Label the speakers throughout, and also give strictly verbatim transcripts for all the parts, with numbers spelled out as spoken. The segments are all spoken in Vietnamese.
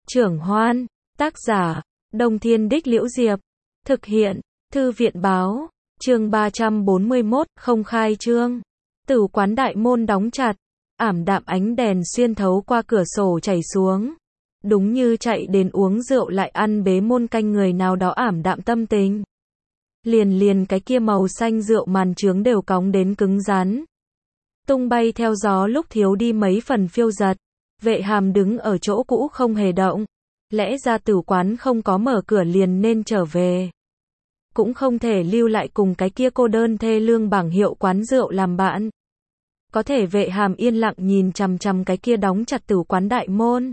Speaker 1: Trưởng Hoan, tác giả, Đông Thiên Đích Liễu Diệp, thực hiện, Thư viện Báo, chương ba trăm bốn mươi mốt, không khai trương. Tử quán đại môn đóng chặt, ảm đạm ánh đèn xuyên thấu qua cửa sổ chảy xuống. Đúng như chạy đến uống rượu lại ăn bế môn canh người nào đó ảm đạm tâm tình. Liền liền cái kia màu xanh rượu màn trướng đều cóng đến cứng rắn. Tung bay theo gió lúc thiếu đi mấy phần phiêu giật. Vệ Hàm đứng ở chỗ cũ không hề động. Lẽ ra tử quán không có mở cửa liền nên trở về. Cũng không thể lưu lại cùng cái kia cô đơn thê lương bảng hiệu quán rượu làm bạn. Có thể Vệ Hàm yên lặng nhìn chằm chằm cái kia đóng chặt tử quán đại môn.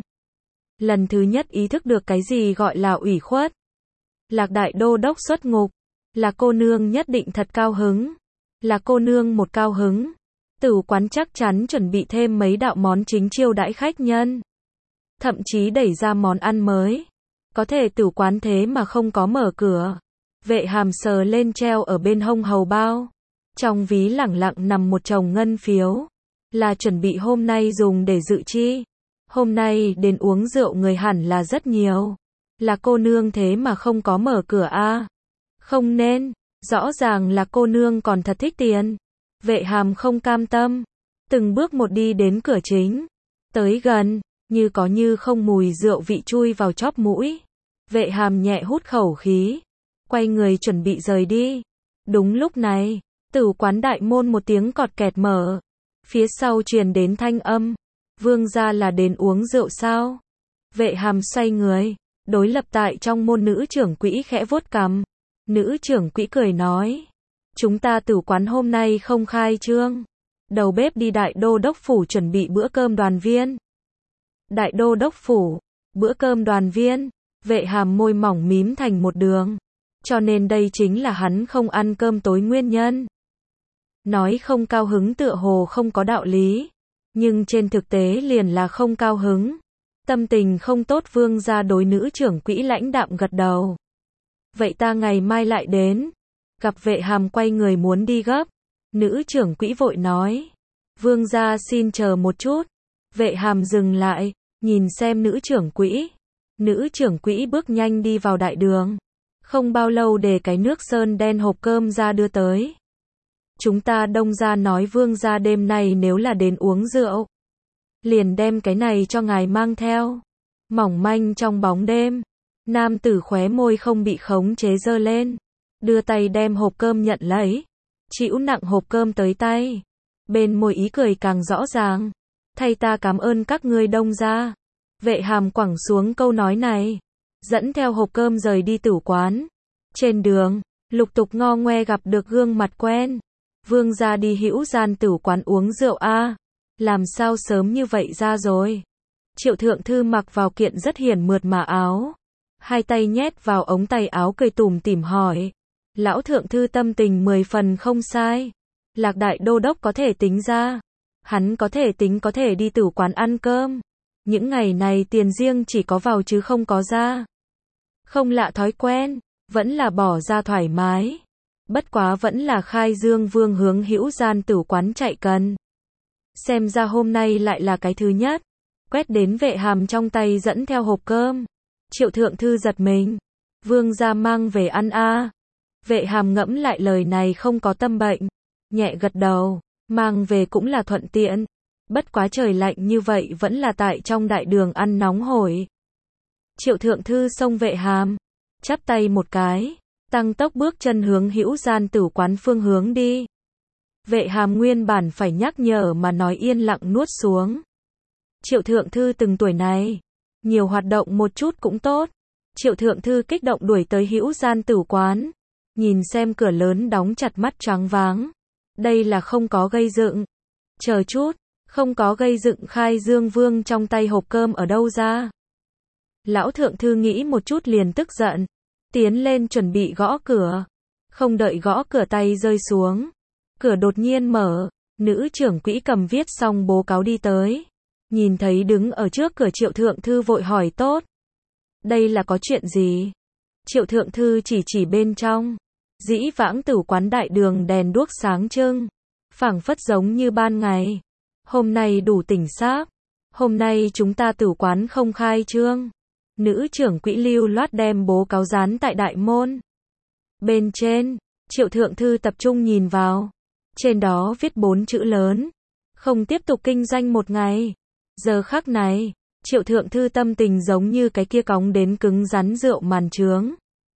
Speaker 1: Lần thứ nhất ý thức được cái gì gọi là ủy khuất. Lạc đại đô đốc xuất ngục. Là cô nương nhất định thật cao hứng. Là cô nương một cao hứng. Tử quán chắc chắn chuẩn bị thêm mấy đạo món chính chiêu đãi khách nhân. Thậm chí đẩy ra món ăn mới. Có thể tử quán thế mà không có mở cửa. Vệ Hàm sờ lên treo ở bên hông hầu bao. Trong ví lẳng lặng nằm một chồng ngân phiếu. Là chuẩn bị hôm nay dùng để dự chi. Hôm nay đến uống rượu người hẳn là rất nhiều. Là cô nương thế mà không có mở cửa a à? Không nên. Rõ ràng là cô nương còn thật thích tiền. Vệ Hàm không cam tâm. Từng bước một đi đến cửa chính. Tới gần. Như có như không mùi rượu vị chui vào chóp mũi. Vệ Hàm nhẹ hút khẩu khí. Quay người chuẩn bị rời đi. Đúng lúc này. Tử quán đại môn một tiếng cọt kẹt mở. Phía sau truyền đến thanh âm. Vương gia là đến uống rượu sao? Vệ Hàm xoay người. Đối lập tại trong môn nữ trưởng quỹ khẽ vuốt cằm. Nữ trưởng quỹ cười nói. Chúng ta tử quán hôm nay không khai trương. Đầu bếp đi đại đô đốc phủ chuẩn bị bữa cơm đoàn viên. Đại đô đốc phủ, bữa cơm đoàn viên. Vệ Hàm môi mỏng mím thành một đường. Cho nên đây chính là hắn không ăn cơm tối nguyên nhân. Nói không cao hứng tựa hồ không có đạo lý. Nhưng trên thực tế liền là không cao hứng. Tâm tình không tốt vương gia đối nữ trưởng quỹ lãnh đạm gật đầu. Vậy ta ngày mai lại đến. Gặp Vệ Hàm quay người muốn đi gấp. Nữ trưởng quỹ vội nói. Vương gia xin chờ một chút. Vệ Hàm dừng lại, nhìn xem nữ trưởng quỹ. Nữ trưởng quỹ bước nhanh đi vào đại đường. Không bao lâu để cái nước sơn đen hộp cơm ra đưa tới. Chúng ta đông gia nói vương gia đêm nay nếu là đến uống rượu. Liền đem cái này cho ngài mang theo. Mỏng manh trong bóng đêm. Nam tử khóe môi không bị khống chế giơ lên. Đưa tay đem hộp cơm nhận lấy. Chịu nặng hộp cơm tới tay. Bên môi ý cười càng rõ ràng. Thay ta cảm ơn các ngươi đông gia. Vệ Hàm quẳng xuống câu nói này. Dẫn theo hộp cơm rời đi tử quán. Trên đường, lục tục ngo ngoe gặp được gương mặt quen. Vương gia đi hữu gian tử quán uống rượu a à? Làm sao sớm như vậy ra rồi? Triệu thượng thư mặc vào kiện rất hiển mượt mà áo. Hai tay nhét vào ống tay áo cười tủm tỉm hỏi. Lão thượng thư tâm tình mười phần không sai. Lạc đại đô đốc có thể tính ra. Hắn có thể tính có thể đi tử quán ăn cơm. Những ngày này tiền riêng chỉ có vào chứ không có ra. Không lạ thói quen. Vẫn là bỏ ra thoải mái. Bất quá vẫn là khai dương vương hướng hữu gian tử quán chạy cần. Xem ra hôm nay lại là cái thứ nhất. Quét đến Vệ Hàm trong tay dẫn theo hộp cơm. Triệu thượng thư giật mình. Vương gia mang về ăn a à? Vệ Hàm ngẫm lại lời này không có tâm bệnh. Nhẹ gật đầu. Mang về cũng là thuận tiện. Bất quá trời lạnh như vậy vẫn là tại trong đại đường ăn nóng hổi. Triệu thượng thư xông Vệ Hàm. Chắp tay một cái. Tăng tốc bước chân hướng hữu gian tử quán phương hướng đi. Vệ Hàm nguyên bản phải nhắc nhở mà nói yên lặng nuốt xuống. Triệu thượng thư từng tuổi này. Nhiều hoạt động một chút cũng tốt. Triệu thượng thư kích động đuổi tới hữu gian tử quán. Nhìn xem cửa lớn đóng chặt mắt choáng váng. Đây là không có gây dựng. Chờ chút, không có gây dựng khai dương vương trong tay hộp cơm ở đâu ra. Lão thượng thư nghĩ một chút liền tức giận. Tiến lên chuẩn bị gõ cửa. Không đợi gõ cửa tay rơi xuống. Cửa đột nhiên mở. Nữ trưởng quỹ cầm viết xong bố cáo đi tới. Nhìn thấy đứng ở trước cửa triệu thượng thư vội hỏi tốt. Đây là có chuyện gì? Triệu thượng thư chỉ chỉ bên trong. Dĩ vãng tử quán đại đường đèn đuốc sáng trưng. Phảng phất giống như ban ngày. Hôm nay đủ tỉnh xác. Hôm nay chúng ta tử quán không khai trương. Nữ trưởng quỹ lưu loát đem bố cáo dán tại đại môn. Bên trên, Triệu Thượng Thư tập trung nhìn vào. Trên đó viết bốn chữ lớn. Không tiếp tục kinh doanh một ngày. Giờ khắc này, Triệu Thượng Thư tâm tình giống như cái kia cóng đến cứng rắn rượu màn trướng.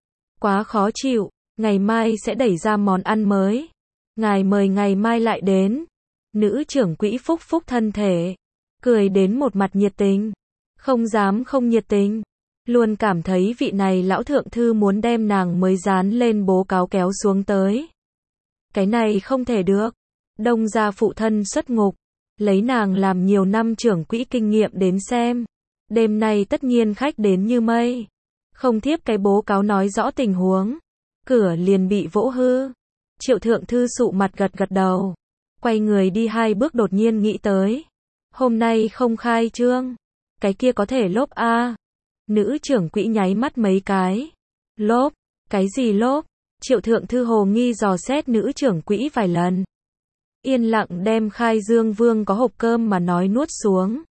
Speaker 1: Quá khó chịu, ngày mai sẽ đẩy ra món ăn mới. Ngài mời ngày mai lại đến. Nữ trưởng quỹ phúc phúc thân thể. Cười đến một mặt nhiệt tình. Không dám không nhiệt tình. Luôn cảm thấy vị này lão thượng thư muốn đem nàng mới dán lên bố cáo kéo xuống tới. Cái này không thể được. Đông gia phụ thân xuất ngục. Lấy nàng làm nhiều năm trưởng quỹ kinh nghiệm đến xem. Đêm nay tất nhiên khách đến như mây. Không thiếp cái bố cáo nói rõ tình huống. Cửa liền bị vỗ hư. Triệu Thượng Thư sụ mặt gật gật đầu. Quay người đi hai bước đột nhiên nghĩ tới. Hôm nay không khai trương. Cái kia có thể lốp a à. Nữ trưởng quỹ nháy mắt mấy cái. Lốp? Cái gì lốp? Triệu Thượng Thư hồ nghi dò xét nữ trưởng quỹ vài lần. Yên lặng đem khai dương vương có hộp cơm mà nói nuốt xuống.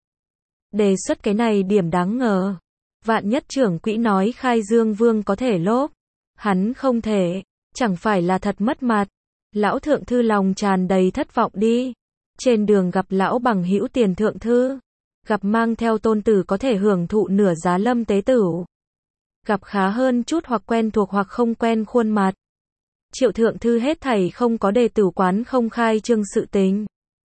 Speaker 1: Đề xuất cái này điểm đáng ngờ. Vạn nhất trưởng quỹ nói khai dương vương có thể lốp. Hắn không thể. Chẳng phải là thật mất mặt. Lão Thượng Thư lòng tràn đầy thất vọng đi. Trên đường gặp lão bằng hữu Tiền Thượng Thư. Gặp mang theo tôn tử có thể hưởng thụ nửa giá Lâm tế tửu. Gặp khá hơn chút hoặc quen thuộc hoặc không quen khuôn mặt. Triệu Thượng Thư hết thảy không có đề tử quán không khai trương sự tình.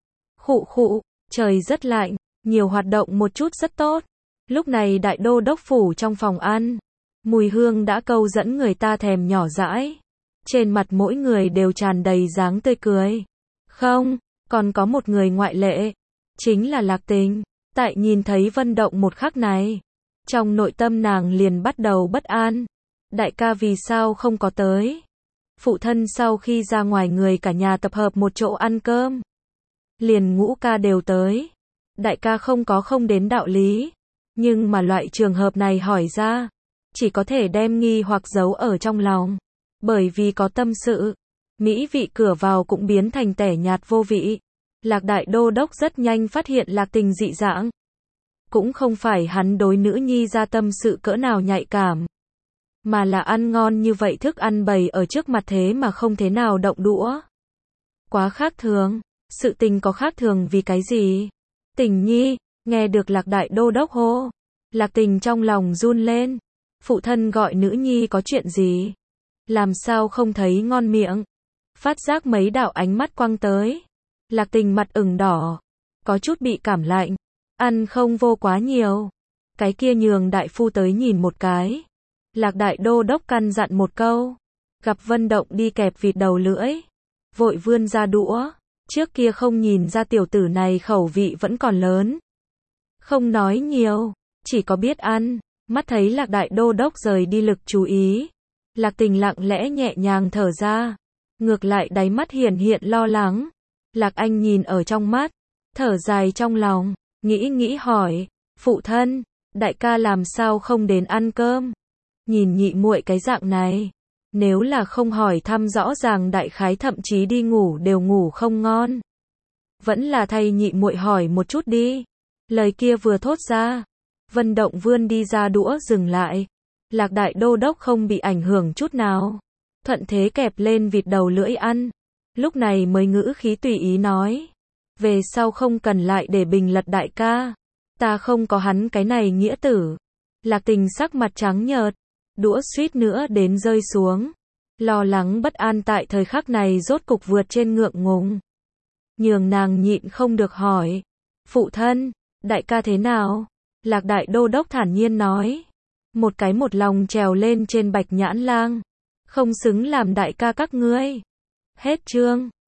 Speaker 1: Khụ khụ, trời rất lạnh, nhiều hoạt động một chút rất tốt. Lúc này đại đô đốc phủ trong phòng ăn. Mùi hương đã câu dẫn người ta thèm nhỏ dãi. Trên mặt mỗi người đều tràn đầy dáng tươi cười. Không, còn có một người ngoại lệ. Chính là Lạc Tình. Tại nhìn thấy Vân Động một khắc này. Trong nội tâm nàng liền bắt đầu bất an. Đại ca vì sao không có tới? Phụ thân sau khi ra ngoài người cả nhà tập hợp một chỗ ăn cơm. Liền Ngũ ca đều tới. Đại ca không có không đến đạo lý. Nhưng mà loại trường hợp này hỏi ra. Chỉ có thể đem nghi hoặc giấu ở trong lòng. Bởi vì có tâm sự. Mỹ vị cửa vào cũng biến thành tẻ nhạt vô vị. Lạc đại đô đốc rất nhanh phát hiện Lạc Tình dị dạng. Cũng không phải hắn đối nữ nhi ra tâm sự cỡ nào nhạy cảm. Mà là ăn ngon như vậy thức ăn bày ở trước mặt thế mà không thế nào động đũa. Quá khác thường. Sự tình có khác thường vì cái gì? Tình nhi, nghe được Lạc đại đô đốc hô. Lạc Tình trong lòng run lên. Phụ thân gọi nữ nhi có chuyện gì? Làm sao không thấy ngon miệng? Phát giác mấy đạo ánh mắt quăng tới. Lạc Tình mặt ửng đỏ. Có chút bị cảm lạnh. Ăn không vô quá nhiều. Cái kia nhường đại phu tới nhìn một cái. Lạc đại đô đốc căn dặn một câu. Gặp Vân Động đi kẹp vịt đầu lưỡi. Vội vươn ra đũa. Trước kia không nhìn ra tiểu tử này khẩu vị vẫn còn lớn. Không nói nhiều. Chỉ có biết ăn. Mắt thấy Lạc đại đô đốc rời đi lực chú ý. Lạc Tình lặng lẽ nhẹ nhàng thở ra. Ngược lại đáy mắt hiển hiện lo lắng. Lạc Anh nhìn ở trong mắt. Thở dài trong lòng. Nghĩ nghĩ hỏi. Phụ thân, đại ca làm sao không đến ăn cơm? Nhìn nhị muội cái dạng này. Nếu là không hỏi thăm rõ ràng đại khái thậm chí đi ngủ đều ngủ không ngon. Vẫn là thay nhị muội hỏi một chút đi. Lời kia vừa thốt ra. Vân Động vươn đi ra đũa dừng lại. Lạc đại đô đốc không bị ảnh hưởng chút nào. Thuận thế kẹp lên vịt đầu lưỡi ăn. Lúc này mới ngữ khí tùy ý nói. Về sau không cần lại để bình lật đại ca. Ta không có hắn cái này nghĩa tử. Lạc Tình sắc mặt trắng nhợt. Đũa suýt nữa đến rơi xuống. Lo lắng bất an tại thời khắc này rốt cục vượt trên ngượng ngùng. Nhường nàng nhịn không được hỏi. Phụ thân, đại ca thế nào? Lạc đại đô đốc thản nhiên nói. Một cái một lòng trèo lên trên Bạch Nhãn Lang. Không xứng làm đại ca các ngươi. Hết chương.